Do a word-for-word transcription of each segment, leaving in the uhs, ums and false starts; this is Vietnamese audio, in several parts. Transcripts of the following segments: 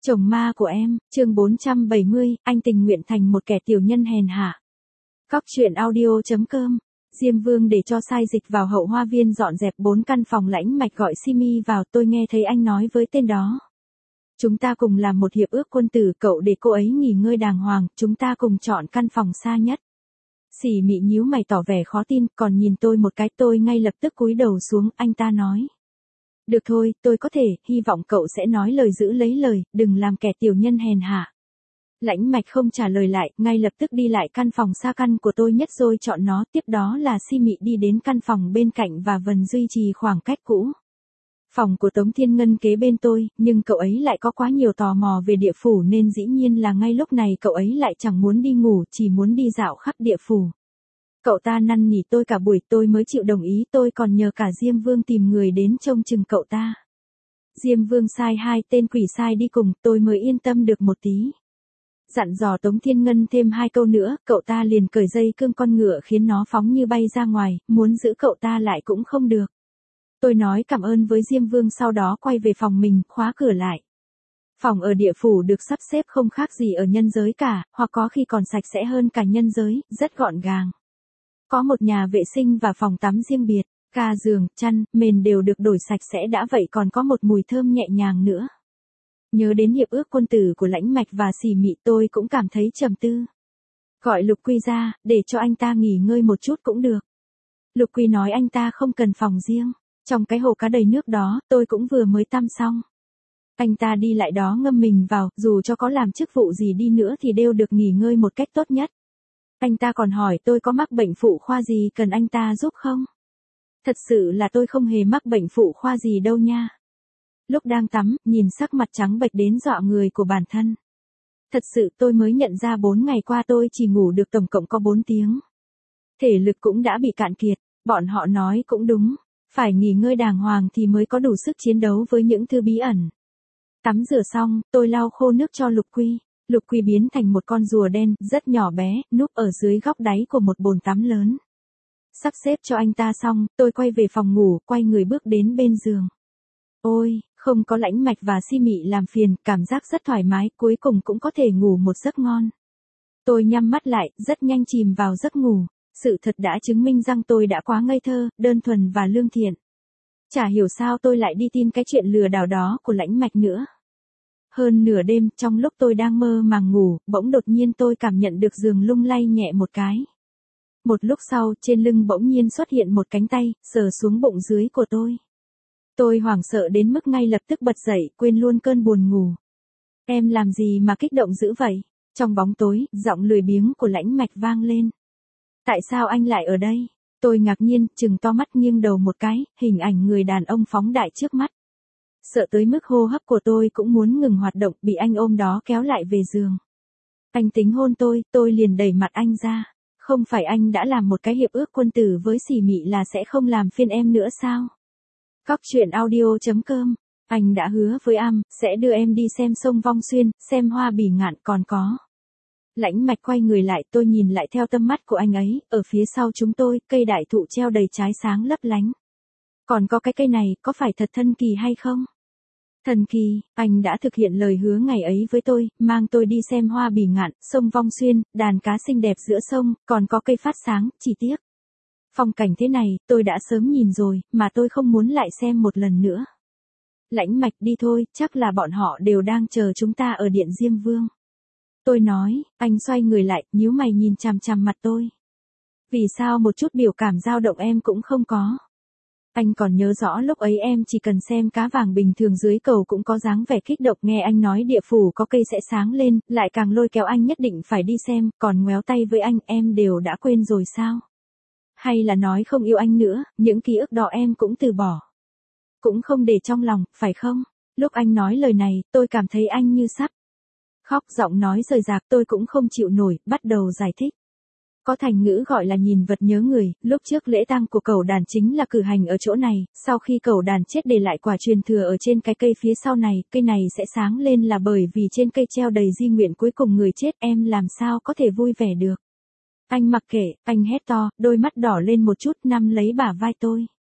Chồng ma của em, chương bốn trăm bảy mươi, anh tình nguyện thành một kẻ tiểu nhân hèn hạ. Cóc truyện audio chấm com. Diêm Vương để cho sai dịch vào hậu hoa viên dọn dẹp bốn căn phòng. Lãnh Mạch gọi Simi vào, tôi nghe thấy anh nói với tên đó. Chúng ta cùng làm một hiệp ước quân tử, cậu để cô ấy nghỉ ngơi đàng hoàng, chúng ta cùng chọn căn phòng xa nhất. Xỉ Mị nhíu mày tỏ vẻ khó tin, còn nhìn tôi một cái, tôi ngay lập tức cúi đầu xuống. Anh ta nói. Được thôi, tôi có thể, hy vọng cậu sẽ nói lời giữ lấy lời, đừng làm kẻ tiểu nhân hèn hạ. Lãnh Mạch không trả lời lại, ngay lập tức đi lại căn phòng xa căn của tôi nhất rồi chọn nó, tiếp đó là Si Mị đi đến căn phòng bên cạnh và Vân duy trì khoảng cách cũ. Phòng của Tống Thiên Ngân kế bên tôi, nhưng cậu ấy lại có quá nhiều tò mò về địa phủ nên dĩ nhiên là ngay lúc này cậu ấy lại chẳng muốn đi ngủ, chỉ muốn đi dạo khắp địa phủ. Cậu ta năn nỉ tôi cả buổi, tôi mới chịu đồng ý, tôi còn nhờ cả Diêm Vương tìm người đến trông chừng cậu ta. Diêm Vương sai hai tên quỷ sai đi cùng, tôi mới yên tâm được một tí. Dặn dò Tống Thiên Ngân thêm hai câu nữa, cậu ta liền cởi dây cương con ngựa khiến nó phóng như bay ra ngoài, muốn giữ cậu ta lại cũng không được. Tôi nói cảm ơn với Diêm Vương, sau đó quay về phòng mình, khóa cửa lại. Phòng ở địa phủ được sắp xếp không khác gì ở nhân giới cả, hoặc có khi còn sạch sẽ hơn cả nhân giới, rất gọn gàng. Có một nhà vệ sinh và phòng tắm riêng biệt, ga giường, chăn, mền đều được đổi sạch sẽ đã vậy còn có một mùi thơm nhẹ nhàng nữa. Nhớ đến hiệp ước quân tử của Lãnh Mạch và Xỉ Mị, tôi cũng cảm thấy trầm tư. Gọi Lục Quy ra, để cho anh ta nghỉ ngơi một chút cũng được. Lục Quy nói anh ta không cần phòng riêng, trong cái hồ cá đầy nước đó, tôi cũng vừa mới tắm xong. Anh ta đi lại đó ngâm mình vào, dù cho có làm chức vụ gì đi nữa thì đều được nghỉ ngơi một cách tốt nhất. Anh ta còn hỏi tôi có mắc bệnh phụ khoa gì cần anh ta giúp không? Thật sự là tôi không hề mắc bệnh phụ khoa gì đâu nha. Lúc đang tắm, nhìn sắc mặt trắng bệch đến dọa người của bản thân. Thật sự tôi mới nhận ra bốn ngày qua tôi chỉ ngủ được tổng cộng có bốn tiếng. Thể lực cũng đã bị cạn kiệt, bọn họ nói cũng đúng. Phải nghỉ ngơi đàng hoàng thì mới có đủ sức chiến đấu với những thứ bí ẩn. Tắm rửa xong, tôi lau khô nước cho Lục Quy. Lục Quy biến thành một con rùa đen, rất nhỏ bé, núp ở dưới góc đáy của một bồn tắm lớn. Sắp xếp cho anh ta xong, tôi quay về phòng ngủ, quay người bước đến bên giường. Ôi, không có Lãnh Mạch và Si Mị làm phiền, cảm giác rất thoải mái, cuối cùng cũng có thể ngủ một giấc ngon. Tôi nhắm mắt lại, rất nhanh chìm vào giấc ngủ. Sự thật đã chứng minh rằng tôi đã quá ngây thơ, đơn thuần và lương thiện. Chả hiểu sao tôi lại đi tin cái chuyện lừa đảo đó của Lãnh Mạch nữa. Hơn nửa đêm, trong lúc tôi đang mơ màng ngủ, bỗng đột nhiên tôi cảm nhận được giường lung lay nhẹ một cái. Một lúc sau, trên lưng bỗng nhiên xuất hiện một cánh tay, sờ xuống bụng dưới của tôi. Tôi hoảng sợ đến mức ngay lập tức bật dậy, quên luôn cơn buồn ngủ. Em làm gì mà kích động dữ vậy? Trong bóng tối, giọng lười biếng của Lãnh Mạch vang lên. Tại sao anh lại ở đây? Tôi ngạc nhiên, trừng to mắt nghiêng đầu một cái, hình ảnh người đàn ông phóng đại trước mắt. Sợ tới mức hô hấp của tôi cũng muốn ngừng hoạt động, bị anh ôm đó kéo lại về giường. Anh tính hôn tôi, tôi liền đẩy mặt anh ra. Không phải anh đã làm một cái hiệp ước quân tử với Xỉ Mị là sẽ không làm phiền em nữa sao? Cóc truyện audio chấm com. Anh đã hứa với Am, sẽ đưa em đi xem sông Vong Xuyên, xem hoa bỉ ngạn còn có. Lãnh Mạch quay người lại, tôi nhìn lại theo tâm mắt của anh ấy, ở phía sau chúng tôi, cây đại thụ treo đầy trái sáng lấp lánh. Còn có cái cây này, có phải thật thần kỳ hay không? Thần kỳ, anh đã thực hiện lời hứa ngày ấy với tôi, mang tôi đi xem hoa bỉ ngạn, sông Vong Xuyên, đàn cá xinh đẹp giữa sông, còn có cây phát sáng, chỉ tiếc. Phong cảnh thế này, tôi đã sớm nhìn rồi, mà tôi không muốn lại xem một lần nữa. Lãnh Mạch đi thôi, chắc là bọn họ đều đang chờ chúng ta ở điện Diêm Vương. Tôi nói, anh xoay người lại, nhíu mày nhìn chằm chằm mặt tôi. Vì sao một chút biểu cảm dao động em cũng không có? Anh còn nhớ rõ lúc ấy em chỉ cần xem cá vàng bình thường dưới cầu cũng có dáng vẻ kích động, nghe anh nói địa phủ có cây sẽ sáng lên, lại càng lôi kéo anh nhất định phải đi xem, còn ngoéo tay với anh em đều đã quên rồi sao? Hay là nói không yêu anh nữa, những ký ức đó em cũng từ bỏ. Cũng không để trong lòng, phải không? Lúc anh nói lời này, tôi cảm thấy anh như sắp khóc, giọng nói rời rạc, tôi cũng không chịu nổi, bắt đầu giải thích. Có thành ngữ gọi là nhìn vật nhớ người, lúc trước lễ tang của cẩu đàn chính là cử hành ở chỗ này, sau khi cẩu đàn chết để lại quả truyền thừa ở trên cái cây phía sau này, cây này sẽ sáng lên là bởi vì trên cây treo đầy di nguyện cuối cùng người chết, em làm sao có thể vui vẻ được. Anh mặc kệ, anh hét to, đôi mắt đỏ lên một chút, nắm lấy bả vai tôi.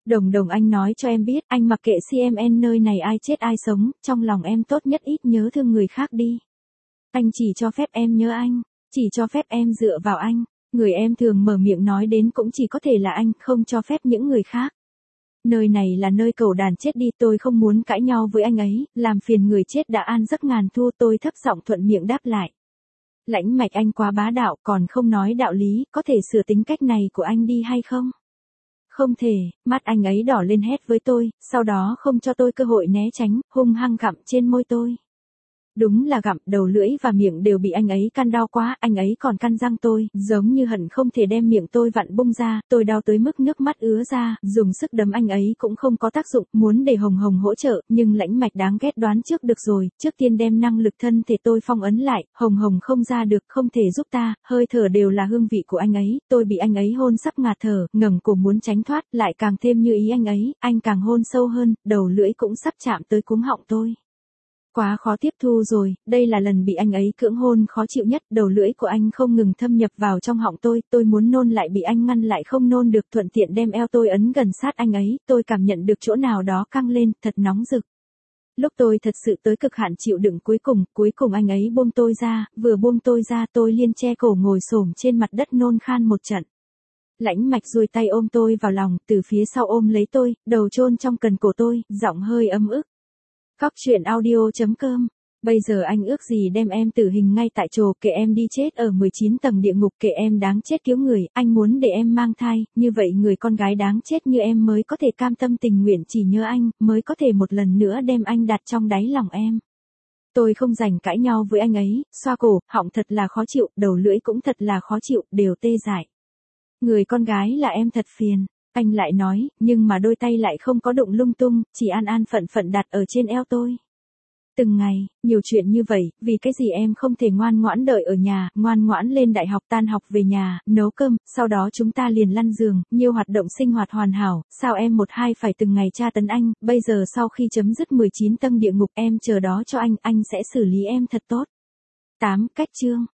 Đồng đồng anh nói cho em biết, anh mặc kệ xê em en nơi này ai chết ai sống, trong lòng em tốt nhất ít nhớ thương người khác đi. Anh chỉ cho phép em nhớ anh, chỉ cho phép em dựa vào anh, người em thường mở miệng nói đến cũng chỉ có thể là anh, không cho phép những người khác. Nơi này là nơi cẩu đàn chết đi, tôi không muốn cãi nhau với anh ấy, làm phiền người chết đã an giấc ngàn thu, tôi thấp giọng thuận miệng đáp lại. Lãnh Mạch anh quá bá đạo, còn không nói đạo lý, có thể sửa tính cách này của anh đi hay không? Không thể, mắt anh ấy đỏ lên hét với tôi, sau đó không cho tôi cơ hội né tránh, hung hăng gặm trên môi tôi. Đúng là gặm, đầu lưỡi và miệng đều bị anh ấy căn đau quá, anh ấy còn căn răng tôi, giống như hận không thể đem miệng tôi vặn bung ra, tôi đau tới mức nước mắt ứa ra, dùng sức đấm anh ấy cũng không có tác dụng, muốn để Hồng Hồng hỗ trợ, nhưng Lãnh Mạch đáng ghét đoán trước được rồi, trước tiên đem năng lực thân thể tôi phong ấn lại, Hồng Hồng không ra được, không thể giúp ta, hơi thở đều là hương vị của anh ấy, tôi bị anh ấy hôn sắp ngạt thở, ngẩng cổ muốn tránh thoát, lại càng thêm như ý anh ấy, anh càng hôn sâu hơn, đầu lưỡi cũng sắp chạm tới cuống họng tôi. Quá khó tiếp thu rồi, đây là lần bị anh ấy cưỡng hôn khó chịu nhất, đầu lưỡi của anh không ngừng thâm nhập vào trong họng tôi, tôi muốn nôn lại bị anh ngăn lại không nôn được, thuận tiện đem eo tôi ấn gần sát anh ấy, tôi cảm nhận được chỗ nào đó căng lên, thật nóng rực. Lúc tôi thật sự tới cực hạn chịu đựng cuối cùng, cuối cùng anh ấy buông tôi ra, vừa buông tôi ra tôi liên che cổ ngồi xổm trên mặt đất nôn khan một trận. Lãnh Mạch duỗi tay ôm tôi vào lòng, từ phía sau ôm lấy tôi, đầu chôn trong cần cổ tôi, giọng hơi ấm ức. Cóc truyện audio chấm com. Bây giờ anh ước gì đem em tử hình ngay tại chỗ, kệ em đi chết ở mười chín tầng địa ngục, kệ em đáng chết cứu người, anh muốn để em mang thai, như vậy người con gái đáng chết như em mới có thể cam tâm tình nguyện chỉ nhớ anh, mới có thể một lần nữa đem anh đặt trong đáy lòng em. Tôi không rảnh cãi nhau với anh ấy, xoa cổ, họng thật là khó chịu, đầu lưỡi cũng thật là khó chịu, đều tê dại. Người con gái là em thật phiền. Anh lại nói, nhưng mà đôi tay lại không có đụng lung tung, chỉ an an phận phận đặt ở trên eo tôi. Từng ngày, nhiều chuyện như vậy, vì cái gì em không thể ngoan ngoãn đợi ở nhà, ngoan ngoãn lên đại học tan học về nhà, nấu cơm, sau đó chúng ta liền lăn giường, nhiều hoạt động sinh hoạt hoàn hảo, sao em một hai phải từng ngày tra tấn anh, bây giờ sau khi chấm dứt mười chín tầng địa ngục em chờ đó cho anh, anh sẽ xử lý em thật tốt. tám. Cách chương